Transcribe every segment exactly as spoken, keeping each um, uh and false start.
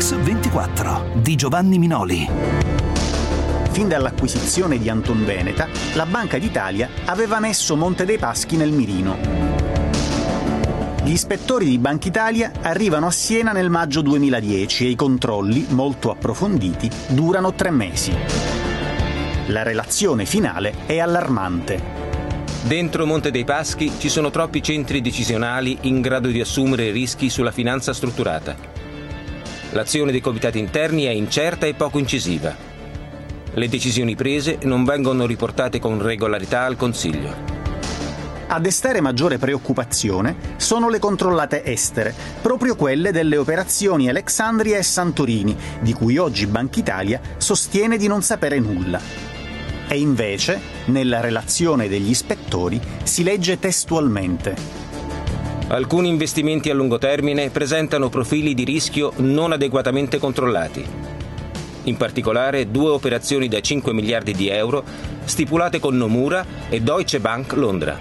X ventiquattro di Giovanni Minoli. Fin dall'acquisizione di Antonveneta, la Banca d'Italia aveva messo Monte dei Paschi nel mirino. Gli ispettori di Banca Italia arrivano a Siena nel maggio duemiladieci e i controlli, molto approfonditi, durano tre mesi. La relazione finale è allarmante. Dentro Monte dei Paschi ci sono troppi centri decisionali in grado di assumere rischi sulla finanza strutturata. L'azione dei comitati interni è incerta e poco incisiva. Le decisioni prese non vengono riportate con regolarità al Consiglio. A destare maggiore preoccupazione sono le controllate estere, proprio quelle delle operazioni Alexandria e Santorini, di cui oggi Banca Italia sostiene di non sapere nulla. E invece, nella relazione degli ispettori, si legge testualmente: alcuni investimenti a lungo termine presentano profili di rischio non adeguatamente controllati. In particolare due operazioni da cinque miliardi di euro stipulate con Nomura e Deutsche Bank Londra.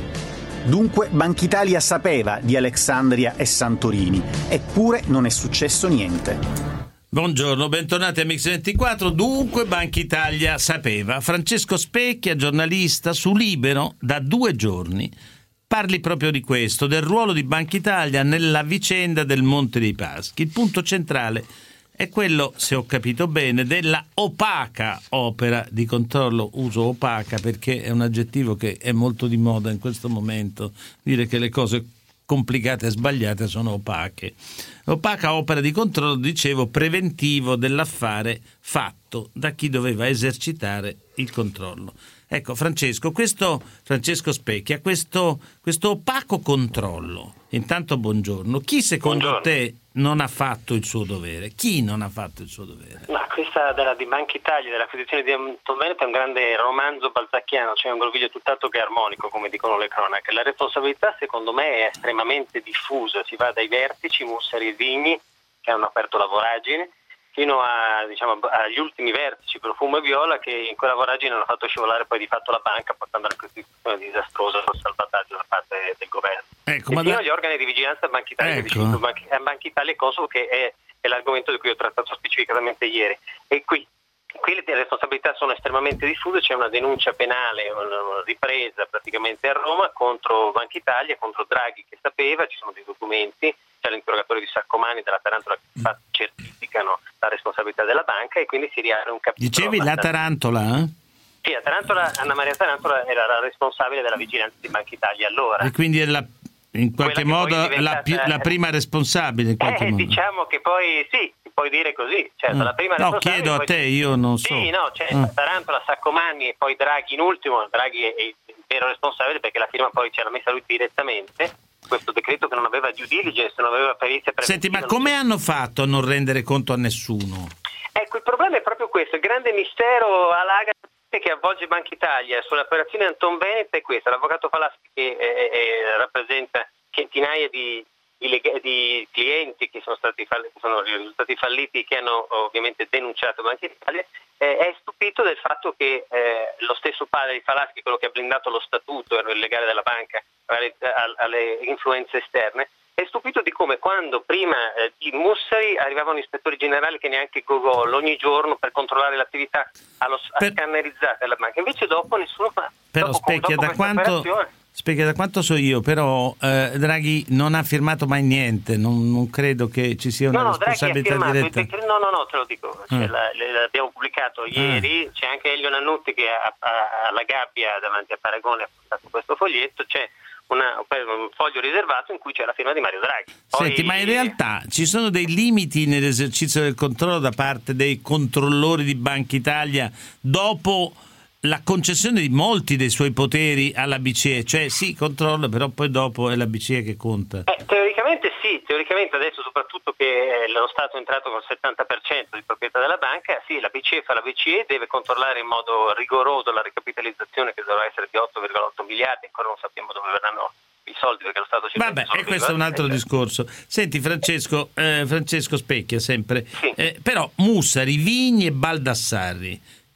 Dunque Banca Italia sapeva di Alexandria e Santorini, eppure non è successo niente. Buongiorno, bentornati a Mix ventiquattro. Dunque Banca Italia sapeva. Francesco Specchia, giornalista su Libero da due giorni, parli proprio di questo, del ruolo di Banca Italia nella vicenda del Monte dei Paschi. Il punto centrale è quello, se ho capito bene, della opaca opera di controllo. Uso opaca perché è un aggettivo che è molto di moda in questo momento, dire che le cose complicate e sbagliate sono opache. Opaca opera di controllo, dicevo, preventivo dell'affare fatto da chi doveva esercitare il controllo. Ecco, Francesco, questo Francesco Specchia, questo, questo opaco controllo, intanto buongiorno, chi secondo buongiorno. te non ha fatto il suo dovere? Chi non ha fatto il suo dovere? Ma questa della di Banca Italia, dell'acquisizione di Antonveneta è un grande romanzo balzacchiano, cioè un groviglio tutt'altro che armonico, come dicono le cronache. La responsabilità secondo me è estremamente diffusa, si va dai vertici Mussari e Vigni, che hanno aperto la voragine, fino a, diciamo, agli ultimi vertici Profumo e Viola, che in quella voragine hanno fatto scivolare poi di fatto la banca, portando alla costituzione disastrosa del salvataggio da parte del governo. Ecco, e ma fino da... agli organi di vigilanza Banca Italia, ecco. che Banca, Banca Italia e Consob, che è, è l'argomento di cui ho trattato specificatamente ieri. E qui, qui le responsabilità sono estremamente diffuse, c'è una denuncia penale, una ripresa praticamente a Roma contro Banca Italia, contro Draghi che sapeva, ci sono dei documenti, c'è l'interrogatorio di Saccomani della Tarantola che certificano la responsabilità della banca e quindi si riapre un capitolo. Dicevi la Tarantola? Eh? Sì, la Tarantola, Anna Maria Tarantola era la responsabile della vigilanza di Banca Italia allora. E quindi è la, in qualche modo la, la prima responsabile? In qualche eh, modo. Diciamo che poi sì, si può dire così. Certo, mm. la prima no, responsabile. chiedo a te, io non so. Sì, no, c'è mm. Tarantola, Saccomani e poi Draghi in ultimo. Draghi è il vero responsabile perché la firma poi ce l'ha messa lui direttamente. Questo decreto che non aveva due diligence, non aveva perizia preventiva. Senti, ma come hanno fatto a non rendere conto a nessuno? Ecco, il problema è proprio questo, il grande mistero alaga che avvolge Banca Italia sulle operazioni Antonveneta è questo. L'avvocato Falaschi che eh, eh, rappresenta centinaia di, di, di clienti che sono stati falli, che sono risultati falliti e che hanno ovviamente denunciato Banca Italia, eh, è stupito del fatto che eh, lo stesso padre di Falaschi, quello che ha blindato lo statuto e il legale della banca alle, alle influenze esterne, è stupito di come quando prima eh, di Mussari arrivavano ispettori generali che neanche Gogol ogni giorno per controllare l'attività allo, per... scannerizzata della banca, invece dopo nessuno fa. Però dopo, Specchia, dopo da quanto Specchia, da quanto so io, però eh, Draghi non ha firmato mai niente, non, non credo che ci sia una no, no, responsabilità diretta. Decreto, no, no, no, te lo dico, cioè, ah. l'abbiamo pubblicato ieri, ah. c'è anche Elio Nannutti che a, a, alla gabbia davanti a Paragone ha portato questo foglietto, c'è Una, un foglio riservato in cui c'è la firma di Mario Draghi. Poi... Senti, ma in realtà ci sono dei limiti nell'esercizio del controllo da parte dei controllori di Banca Italia dopo la concessione di molti dei suoi poteri alla B C E? Cioè sì, controlla, però poi dopo è la B C E che conta. Eh, teoricamente sì, teoricamente adesso soprattutto che lo Stato è entrato con il settanta per cento di proprietà della banca, sì, la B C E fa la B C E, deve controllare in modo rigoroso la ricapitalizzazione che dovrà essere di otto virgola otto miliardi, ancora non sappiamo dove verranno i soldi perché lo Stato ci Vabbè, e questo è un altro discorso. Senti Francesco, eh, Francesco Specchia sempre, sì. eh, però Mussari, Vigni e Baldassarri, che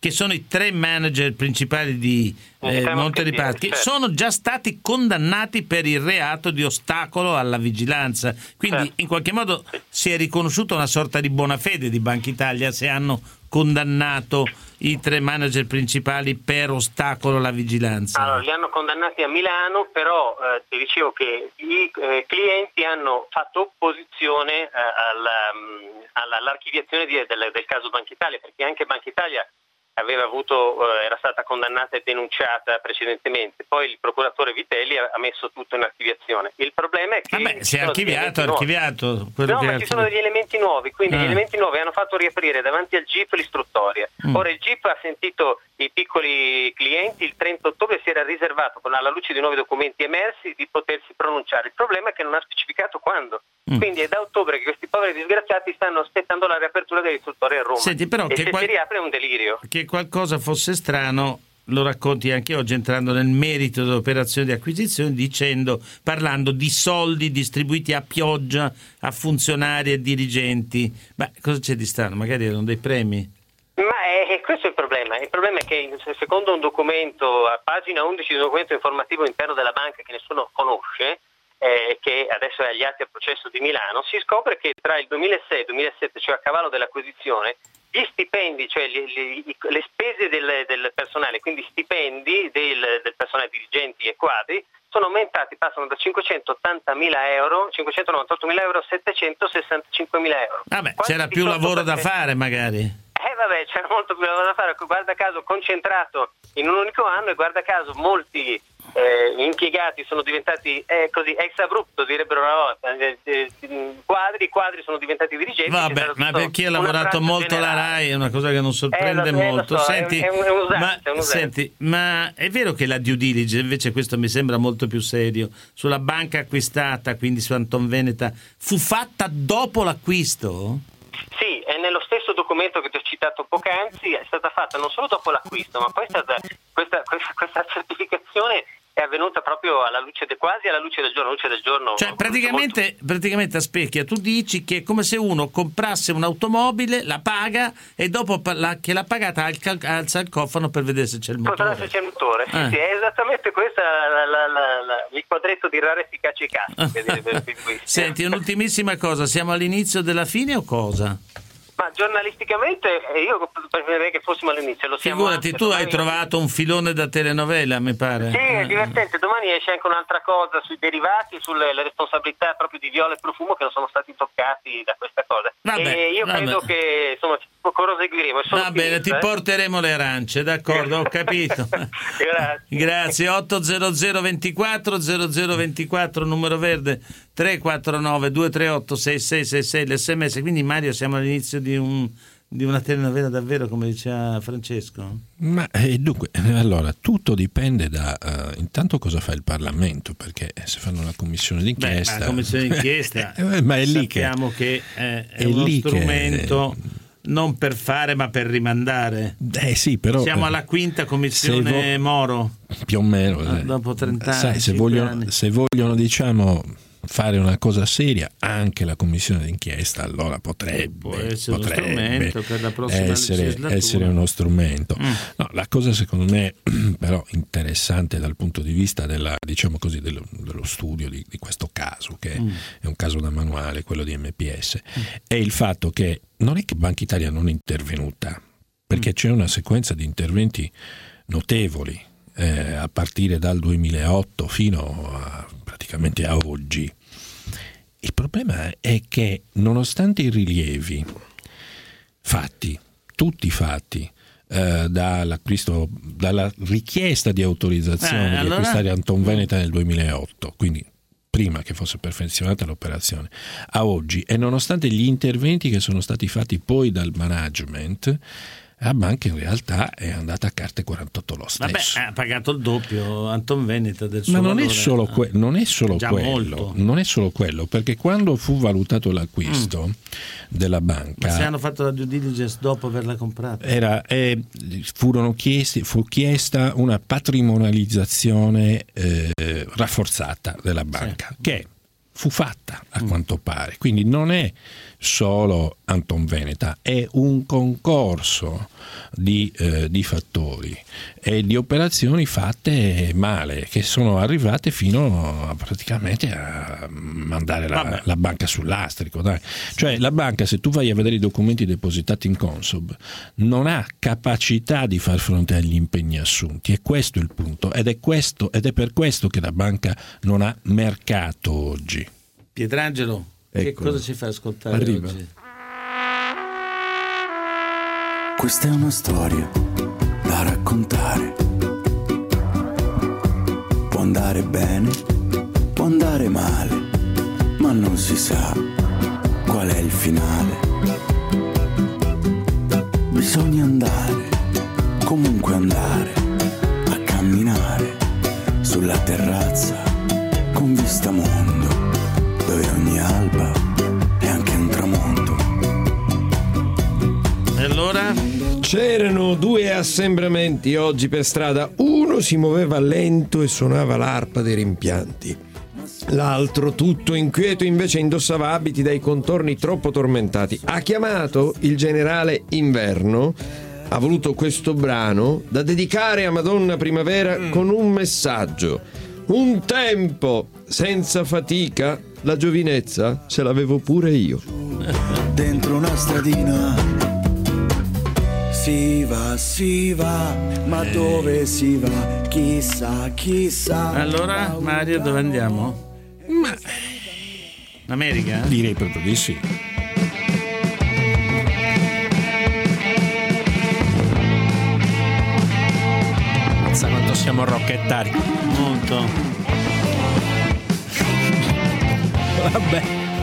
che sono i tre manager principali di eh, Monte dei Paschi, certo. sono già stati condannati per il reato di ostacolo alla vigilanza. Quindi certo. in qualche modo si è riconosciuta una sorta di buona fede di Banca Italia se hanno condannato i tre manager principali per ostacolo alla vigilanza. Allora, li hanno condannati a Milano, però eh, ti dicevo che i eh, clienti hanno fatto opposizione eh, alla, alla, all'archiviazione di, del, del caso Banca Italia, perché anche Banca Italia aveva avuto, eh, era stata condannata e denunciata precedentemente, poi il procuratore Vitelli ha, ha messo tutto in archiviazione. Il problema è che Vabbè, si è archiviato, archiviato quello no, che ma è ci sono degli elementi nuovi, quindi ah. gli elementi nuovi hanno fatto riaprire davanti al G I P l'istruttoria. Mm. Ora il G I P ha sentito i piccoli clienti, il trenta ottobre si era riservato, alla luce di nuovi documenti emersi, di potersi pronunciare. Il problema è che non ha specificato quando. Mm. Quindi è da ottobre che questi poveri disgraziati stanno aspettando la riapertura dell'istruttoria a Roma. Senti, però, e che se qual- si riapre è un delirio. Che qualcosa fosse strano lo racconti anche oggi, entrando nel merito dell'operazione di acquisizione, dicendo, parlando di soldi distribuiti a pioggia a funzionari e dirigenti. Ma cosa c'è di strano? Magari erano dei premi? Ma è, questo è il problema. Il problema è che secondo un documento, a pagina undici di un documento informativo interno della banca che nessuno conosce, eh, che adesso è agli atti al processo di Milano, si scopre che tra il duemilasei e il duemilasette, cioè a cavallo dell'acquisizione, gli stipendi, cioè le, le, le spese del, del personale, quindi stipendi del, del personale dirigenti e quadri, sono aumentati, passano da cinquecentottantamila euro, cinquecentonovantottomila euro a settecentosessantacinquemila euro. Vabbè, quasi c'era più lavoro da fare magari. Eh vabbè, c'era molto più lavoro da fare, guarda caso concentrato in un unico anno, e guarda caso molti eh, impiegati sono diventati eh, così ex abrupto, direbbero una volta, eh, eh, quadri, i quadri sono diventati dirigenti. Vabbè, ma per chi ha lavorato molto generale. La RAI è una cosa che non sorprende eh, lo, molto. Eh, lo so, senti, è un, è un usato, ma, è un senti, ma è vero che la due diligence, invece questo mi sembra molto più serio, sulla banca acquistata, quindi su Antonveneta, fu fatta dopo l'acquisto? Sì, è nello stesso documento che ti ho citato poc'anzi, è stata fatta non solo dopo l'acquisto, ma poi è stata, questa, questa, questa certificazione è avvenuta proprio alla luce de, quasi alla luce del giorno, luce del giorno. Cioè praticamente, molto... praticamente a Specchia tu dici che è come se uno comprasse un'automobile, la paga e dopo la, che l'ha pagata alza il cofano per vedere se c'è il motore. Se c'è il motore, eh. sì, sì, è esattamente questo la, la, la, la, il quadretto di rara efficacia e cassa. Senti, un'ultimissima cosa, siamo all'inizio della fine o cosa? Ma giornalisticamente io preferirei che fossimo all'inizio. Lo siamo. Figurati, tu hai trovato un filone da telenovela, mi pare. Sì, è divertente. Domani esce anche un'altra cosa sui derivati e sulle responsabilità proprio di Viola e Profumo che non sono stati toccati da questa cosa. Vabbè, e io vabbè. credo che insomma proseguiremo. Va bene, ti eh? porteremo le arance, d'accordo, ho capito. Grazie. Grazie. otto zero zero ventiquattro zero zero ventiquattro numero verde, tre quattro nove due tre otto sei sei sei sei l'esse emme esse. Quindi Mario, siamo all'inizio di un di una telenovela davvero, come diceva Francesco? Ma eh, dunque, allora tutto dipende da uh, intanto cosa fa il Parlamento, perché se fanno una commissione d'inchiesta. Beh, la commissione d'inchiesta eh, ma è lì sappiamo che, che è, è, è uno lì strumento che... non per fare ma per rimandare. Eh sì, però siamo alla quinta commissione vo- Moro. Più o meno. Ah, dopo trenta anni. Sai, se vogliono, anni. se vogliono, diciamo, fare una cosa seria, anche la commissione d'inchiesta allora potrebbe, può essere, potrebbe uno strumento per la prossima essere, essere uno strumento. Mm. No, la cosa secondo me però interessante dal punto di vista della, diciamo così, dello, dello studio di, di questo caso, che mm. è un caso da manuale, quello di emme pi esse, mm. è il fatto che non è che Banca Italia non è intervenuta, perché mm. c'è una sequenza di interventi notevoli eh, a partire dal duemilaotto fino a praticamente a oggi. Il problema è che nonostante i rilievi fatti, tutti fatti, eh, dall'acquisto, dalla richiesta di autorizzazione eh, allora... di acquistare Antonveneta nel duemilaotto, quindi prima che fosse perfezionata l'operazione, a oggi, e nonostante gli interventi che sono stati fatti poi dal management, la banca in realtà è andata a carte quarantotto lo stesso. Vabbè, ha pagato il doppio Antonveneta del suo Ma non valore. è solo, que- non è solo Già quello, molto. non è solo quello, perché quando fu valutato l'acquisto mm. della banca, ma se hanno fatto la due diligence dopo averla comprata, era, eh, furono chiesti, fu chiesta una patrimonializzazione eh, rafforzata della banca, sì. che fu fatta a mm. quanto pare, quindi non è solo Antonveneta, è un concorso di, eh, di fattori e di operazioni fatte male, che sono arrivate fino a praticamente a mandare la, la banca sul lastrico, dai. Cioè la banca, se tu vai a vedere i documenti depositati in Consob, non ha capacità di far fronte agli impegni assunti, e questo è il punto, ed è questo ed è per questo che la banca non ha mercato oggi. Pietrangelo, ecco, che cosa ci fa ascoltare Arriva. oggi? Questa è una storia da raccontare. Può andare bene, può andare male, ma non si sa qual è il finale. Bisogna andare, comunque andare, a camminare sulla terrazza con vista mondo, dove ogni alba è anche un tramonto. E allora? C'erano due assembramenti oggi per strada. Uno si muoveva lento e suonava l'arpa dei rimpianti. L'altro, tutto inquieto, invece indossava abiti dai contorni troppo tormentati. Ha chiamato il generale Inverno, ha voluto questo brano da dedicare a Madonna Primavera mm. con un messaggio. Un tempo senza fatica, la giovinezza ce l'avevo pure io. Dentro una stradina si va, si va, ma dove si va? Chissà, chissà. Allora, Mario, dove andiamo? Ma in America? Direi proprio di sì. Mazza quanto siamo rocchettari. Molto. Vabbè.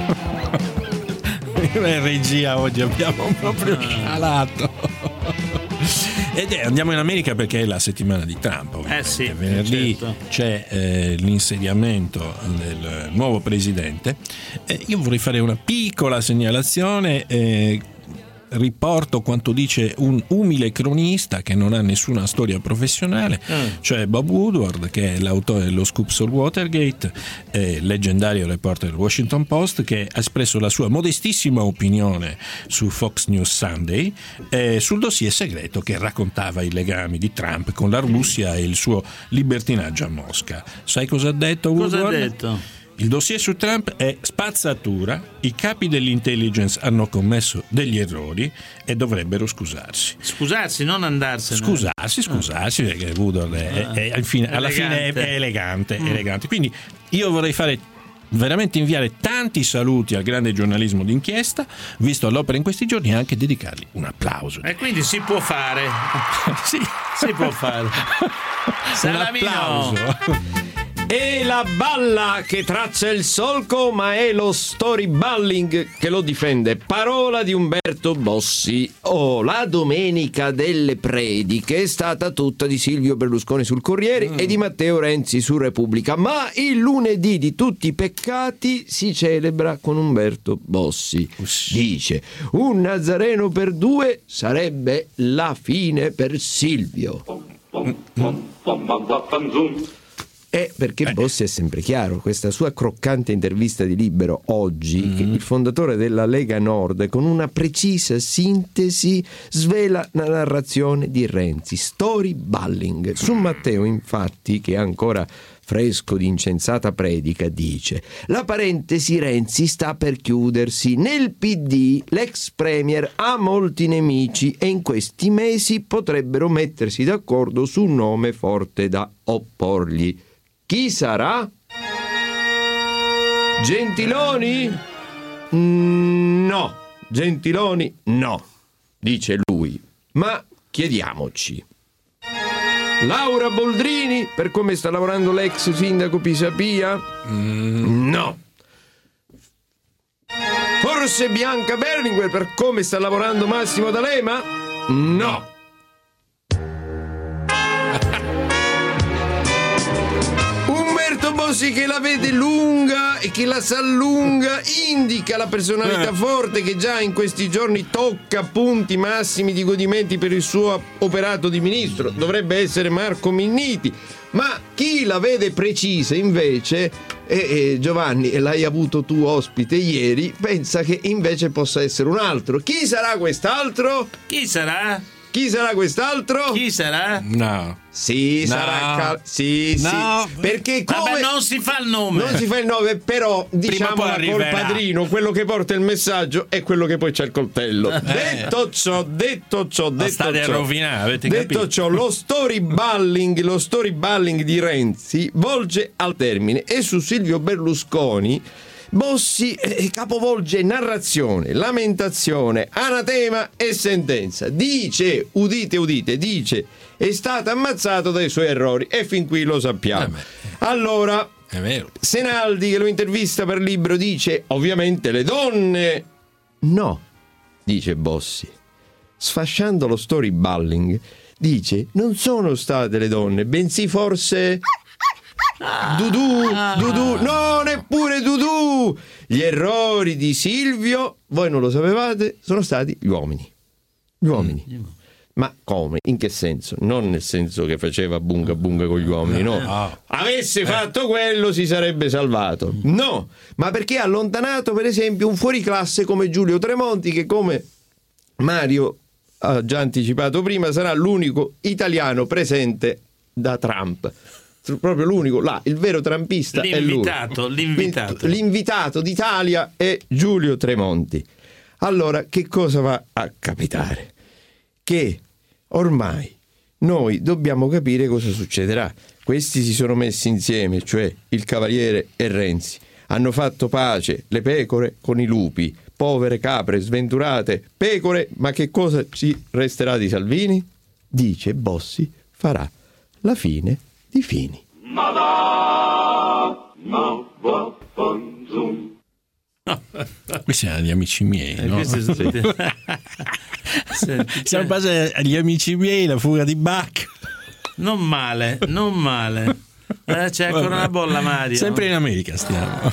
In regia oggi abbiamo proprio scialato. Ed è, andiamo in America perché è la settimana di Trump, ovviamente. Eh sì, venerdì certo. C'è eh, l'insediamento del nuovo presidente. Eh, io vorrei fare una piccola segnalazione. Eh, riporto quanto dice un umile cronista che non ha nessuna storia professionale, mm. cioè Bob Woodward, che è l'autore dello scoop sul Watergate, eh, leggendario reporter del Washington Post, che ha espresso la sua modestissima opinione su Fox News Sunday eh, sul dossier segreto che raccontava i legami di Trump con la Russia e il suo libertinaggio a Mosca. Sai cosa ha detto Woodward? Cosa ha detto? Il dossier su Trump è spazzatura, i capi dell'intelligence hanno commesso degli errori e dovrebbero scusarsi. Scusarsi, non andarsene. Scusarsi, scusarsi, ah. perché Woodward è, è, è, al fine, alla fine è, è elegante, mm. elegante. Quindi io vorrei fare veramente inviare tanti saluti al grande giornalismo d'inchiesta, visto l'opera in questi giorni, e anche dedicargli un applauso. E quindi si può fare. Sì, si può fare. Un applauso. E la balla che traccia il solco, ma è lo storyballing che lo difende. Parola di Umberto Bossi. Oh, la domenica delle prediche è stata tutta di Silvio Berlusconi sul Corriere mm. e di Matteo Renzi su Repubblica, ma il lunedì di tutti i peccati si celebra con Umberto Bossi. Ussi. Dice: un Nazareno per due sarebbe la fine per Silvio. Mm. Eh, perché eh. Bossi è sempre chiaro, questa sua croccante intervista di Libero oggi, mm-hmm. che il fondatore della Lega Nord, con una precisa sintesi, svela la narrazione di Renzi, storyballing. Su Matteo, infatti, che è ancora fresco di incensata predica, dice: la parentesi Renzi sta per chiudersi. Nel P D l'ex premier ha molti nemici e in questi mesi potrebbero mettersi d'accordo su un nome forte da opporgli. Chi sarà? Gentiloni? No, Gentiloni no, dice lui. Ma chiediamoci. Laura Boldrini, per come sta lavorando l'ex sindaco Pisapia? Mm. No. Forse Bianca Berlinguer, per come sta lavorando Massimo D'Alema? No. Bossi che la vede lunga e che la sa lunga, indica la personalità Eh. forte che già in questi giorni tocca punti massimi di godimenti per il suo operato di ministro. Dovrebbe essere Marco Minniti. Ma chi la vede precisa invece, e, e Giovanni, e l'hai avuto tu ospite ieri, pensa che invece possa essere un altro. Chi sarà quest'altro? Chi sarà? Chi sarà quest'altro? Chi sarà? No. Sì, No. sarà cal- sì, No. sì. Perché come Vabbè, non si fa il nome. non si fa il nome, però o diciamo poi col arriverà. padrino, quello che porta il messaggio è quello che poi c'ha il coltello. Eh. Detto ciò, detto ciò, La detto state a ciò, rovinare, avete detto capito? ciò, lo storyballing, lo storyballing di Renzi volge al termine e su Silvio Berlusconi Bossi eh, capovolge narrazione, lamentazione, anatema e sentenza. Dice, udite, udite, dice, è stato ammazzato dai suoi errori e fin qui lo sappiamo. Eh beh. Allora, È vero. Senaldi, che lo intervista per Libro, dice, ovviamente le donne. No, dice Bossi. Sfasciando lo storyballing, dice, non sono state le donne, bensì forse... Dudù, Dudù, no, neppure Dudù. Gli errori di Silvio, voi non lo sapevate, sono stati gli uomini. Gli uomini. Ma come? In che senso? Non nel senso che faceva bunga bunga con gli uomini, no. Avesse fatto quello si sarebbe salvato. No, ma perché ha allontanato per esempio un fuoriclasse come Giulio Tremonti, che come Mario ha già anticipato prima sarà l'unico italiano presente da Trump. Proprio l'unico, là, il vero trumpista è lui. L'invitato, l'invitato. Quindi, l'invitato d'Italia è Giulio Tremonti. Allora, che cosa va a capitare? Che ormai noi dobbiamo capire cosa succederà. Questi si sono messi insieme, cioè il Cavaliere e Renzi. Hanno fatto pace le pecore con i lupi. Povere capre sventurate, pecore, ma che cosa ci resterà di Salvini? Dice Bossi farà la fine di Fini. Questi erano gli amici miei, Eh, no? questi sono tutti- Senti, Siamo passati agli amici miei, la fuga di Bach. non male, non male. Eh, c'è ancora Vabbè. una bolla, Mario. Sempre in America stiamo.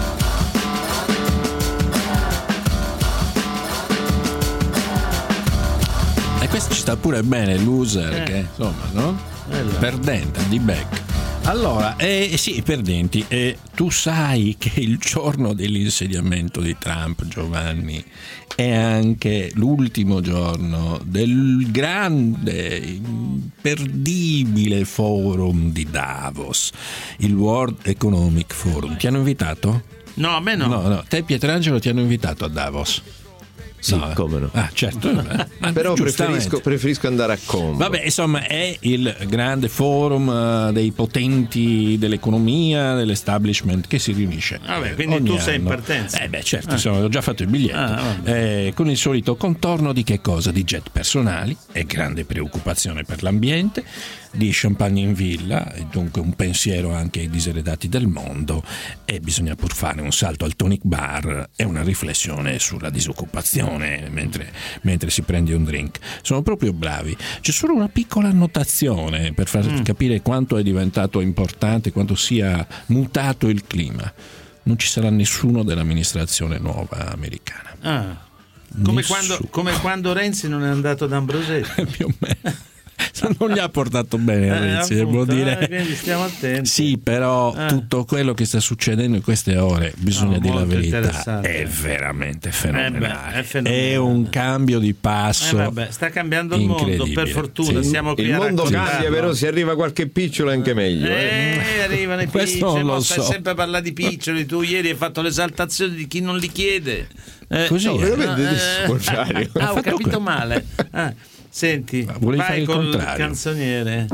E questo ci sta pure bene, loser, Eh. che insomma, no? Bello. Perdente, di Beck. Allora, eh, sì, perdenti, eh, tu sai che il giorno dell'insediamento di Trump, Giovanni, è anche l'ultimo giorno del grande, imperdibile forum di Davos, il World Economic Forum. Ti hanno invitato? No, a me no. No, no, te e Pietrangelo ti hanno invitato a Davos. Sì, No, eh. come no. Ah, certo. eh, ma Però giustamente. preferisco, preferisco andare a Como. Vabbè, insomma, è il grande forum eh, dei potenti dell'economia, dell'establishment che si riunisce. Vabbè, quindi ogni tu sei in anno. partenza. Eh beh, certo, insomma, ho già fatto il biglietto. Ah, vabbè. Eh, con il solito contorno di che cosa? Di jet personali e grande preoccupazione per l'ambiente, di champagne in villa e dunque un pensiero anche ai diseredati del mondo, e bisogna pur fare un salto al tonic bar e una riflessione sulla disoccupazione mentre, mentre si prende un drink. Sono proprio bravi. C'è solo una piccola annotazione per far Mm. capire quanto è diventato importante, quanto sia mutato il clima. Non ci sarà nessuno dell'amministrazione nuova americana. Ah. Come, Nessuno. quando, come quando Renzi non è andato da Ambrosetti. Più o meno. Non gli ha portato bene Eh, Renzi, appunto, devo dire. eh, quindi stiamo attenti. Sì, però Eh. tutto quello che sta succedendo in queste ore, bisogna No, dire la molto verità, interessante. è veramente Eh fenomenale. beh, è fenomenale. È un cambio di Eh, passo. vabbè, sta cambiando il mondo, incredibile. per fortuna. Sì. Siamo qui Il a mondo raccontarlo. cambia, però se arriva qualche piccolo è anche meglio. Eh. Eh, arrivano i Questo piccioli, non lo mo stai so. sempre a parlare di piccioli. Tu ieri hai fatto l'esaltazione di chi non li chiede. Eh, Così No, è. veramente eh, di contrario. Ah, ho fatto capito quello. male. Ah, senti, Ma volevi fare vai il col contrario. canzoniere.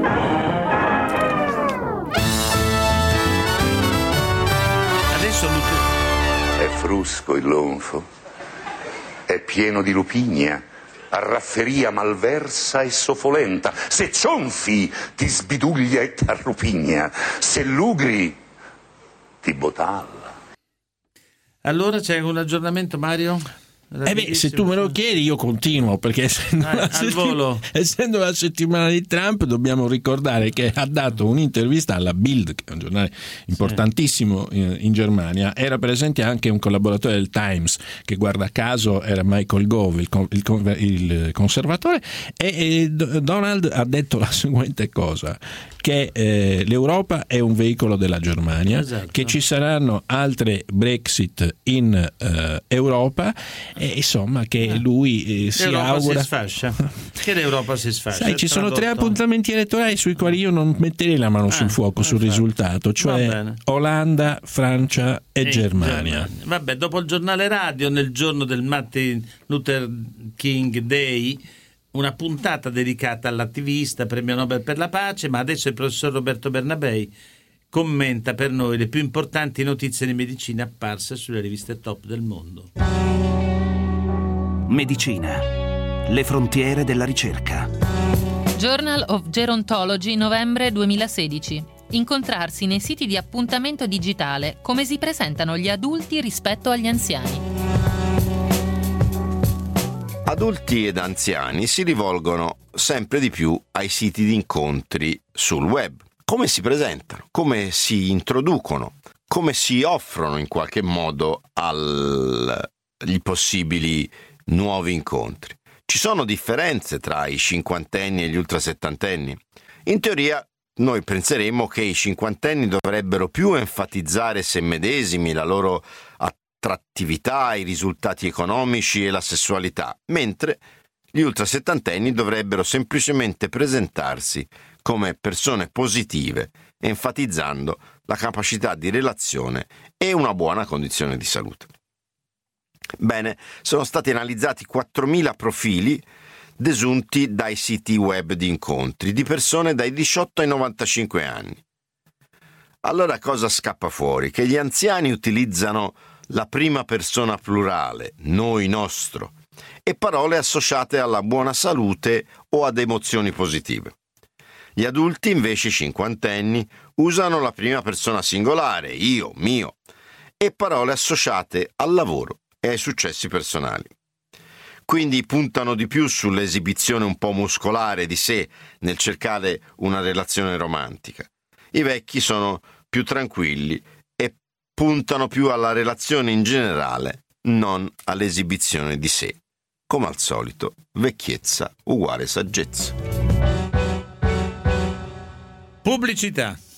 Adesso Luca- È frusco il lonfo, è pieno di lupigna, a rafferia malversa e sofolenta. Se cionfi ti sbiduglia e t'arrupigna, se lugri ti botalla. Allora c'è un aggiornamento, Mario? Eh beh, se tu me lo chiedi io continuo, perché essendo, ah, la, settim- essendo la settimana di Trump dobbiamo ricordare che ha dato un'intervista alla Bild, che è un giornale importantissimo sì. in, in Germania. Era presente anche un collaboratore del Times, che guarda caso era Michael Gove, il, il, il conservatore, e, e Donald ha detto la seguente cosa, che eh, l'Europa è un veicolo della Germania, esatto. che ci saranno altre Brexit in eh, Europa, e insomma che lui eh, si augura si sfascia. Che l'Europa si sfascia. Sai, ci sono tre appuntamenti elettorali sui quali io non metterei la mano ah, sul fuoco sul infatti. risultato, cioè Olanda, Francia e, e Germania. Germania. Vabbè, dopo il giornale radio, nel giorno del Martin Luther King Day, una puntata dedicata all'attivista, premio Nobel per la pace, ma adesso il professor Roberto Bernabei commenta per noi le più importanti notizie di medicina apparse sulle riviste top del mondo. Medicina. Le frontiere della ricerca. Journal of Gerontology, novembre duemilasedici. Incontrarsi nei siti di appuntamento digitale, come si presentano gli adulti rispetto agli anziani. Adulti ed anziani si rivolgono sempre di più ai siti di incontri sul web. Come si presentano, come si introducono, come si offrono in qualche modo agli possibili nuovi incontri. Ci sono differenze tra i cinquantenni e gli ultrasettantenni? In teoria noi penseremmo che i cinquantenni dovrebbero più enfatizzare se medesimi, la loro attrattività, i risultati economici e la sessualità, mentre gli ultrasettantenni dovrebbero semplicemente presentarsi come persone positive, enfatizzando la capacità di relazione e una buona condizione di salute. Bene, sono stati analizzati quattromila profili desunti dai siti web di incontri di persone dai diciotto ai novantacinque anni. Allora cosa scappa fuori? Che gli anziani utilizzano la prima persona plurale, noi, nostro, e parole associate alla buona salute o ad emozioni positive. Gli adulti, invece cinquantenni, usano la prima persona singolare, io, mio, e parole associate al lavoro e ai successi personali. Quindi puntano di più sull'esibizione un po' muscolare di sé nel cercare una relazione romantica. I vecchi sono più tranquilli e puntano più alla relazione in generale, non all'esibizione di sé. Come al solito, vecchiezza uguale saggezza. Pubblicità.